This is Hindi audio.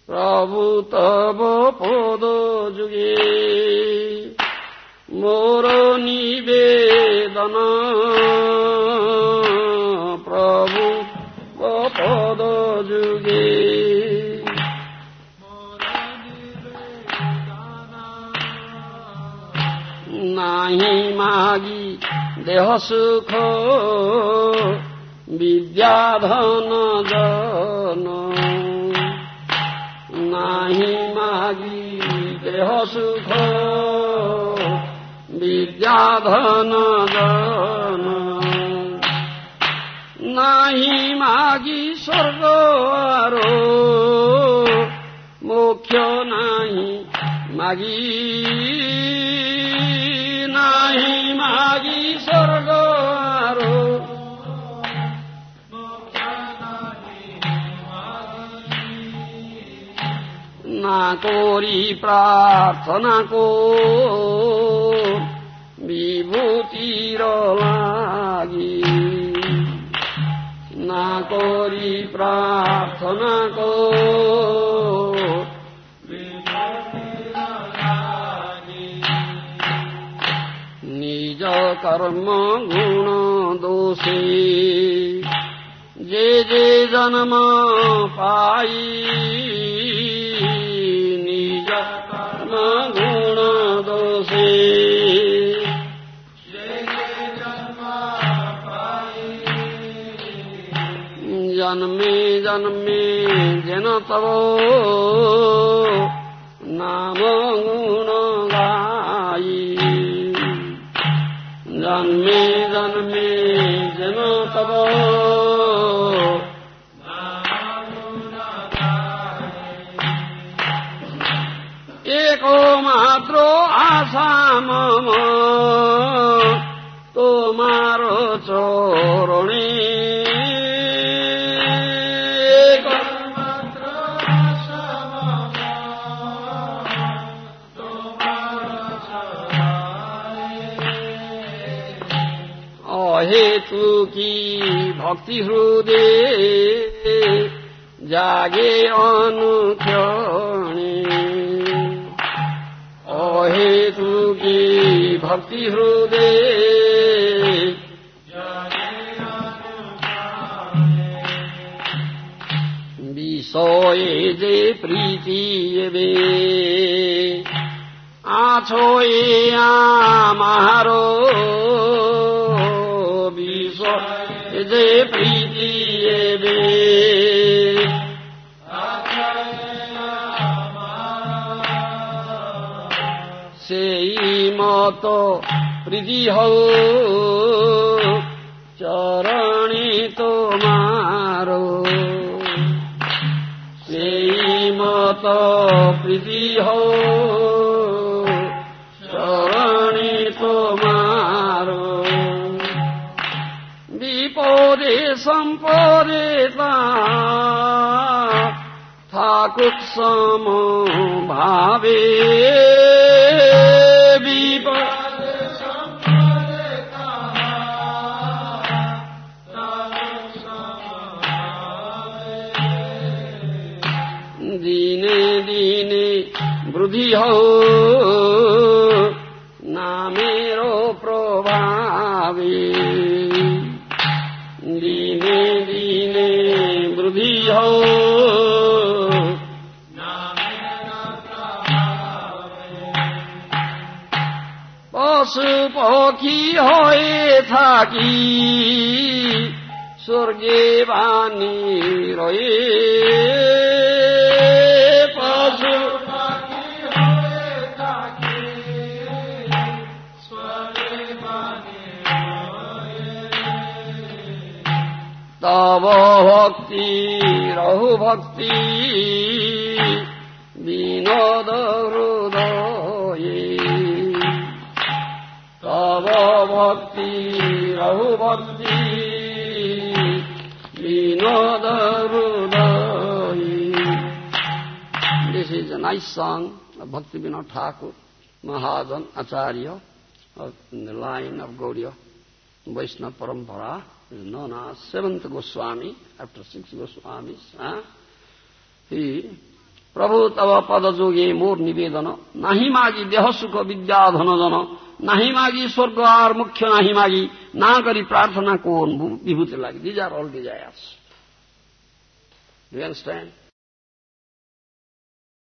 प्रभु तव पद जुगे मोर निवेदन प्रभु पद जुगे नाही मागी देह सुख विद्या धन जन नाही मागी देह सुख विद्या धन जन नाही मागी स्वर्ग आरो मोक्ष नाही मागी नाही मागी स्वर्ग आरो ना कोरी प्रार्थना को विभूतिर लागी ना कोरी प्रार्थना को विभूतिर लागी निज कर्म गुण दोषे जे जे जन्म पाई निज कर्म गुण दोषे जन्मे जन्मे जन तव नाम गुण गाई जन्मे जन्मे जन तव एको मात्र आशा मम तोमारो चरणे हेतु की भक्ति हृदय जागे अनुक्षणे अहेतु की भक्ति हृदय विषय जे प्रीति वे आछोए आमारो जे प्रीति वे सेई मत प्रीति हो चरणी तोमारो सेई मत प्रीति हो चरणी तोमारो विपदे संपदे ठाकुर सम भावे विपदे संपदे दिने दिने वृद्धि हो नामेरो प्रभावे दिने दिने वृद्धि हो पशु पक्षी होए थाकी स्वर्गे बानी रहे पशु पक्षी होए थाकी स्वर्गे बानी तव भक्ति रहु भक्ति विनोद हृदये तव भक्ति रहु भक्ति विनोद हृदये. This is a nice song of Bhakti Vinod Thakur Mahajan Acharya in the line of Gaudiya Vaishnava Parampara. Is known as seventh Goswami after six Goswamis. He प्रभु तव पद जोगे मोर निवेदन नाही मागी देह सुख विद्या धन जन नाही मागी स्वर्ग और मुख्य नाही मागी ना करी प्रार्थना को विभूति लागी. These are all desires. Do you understand?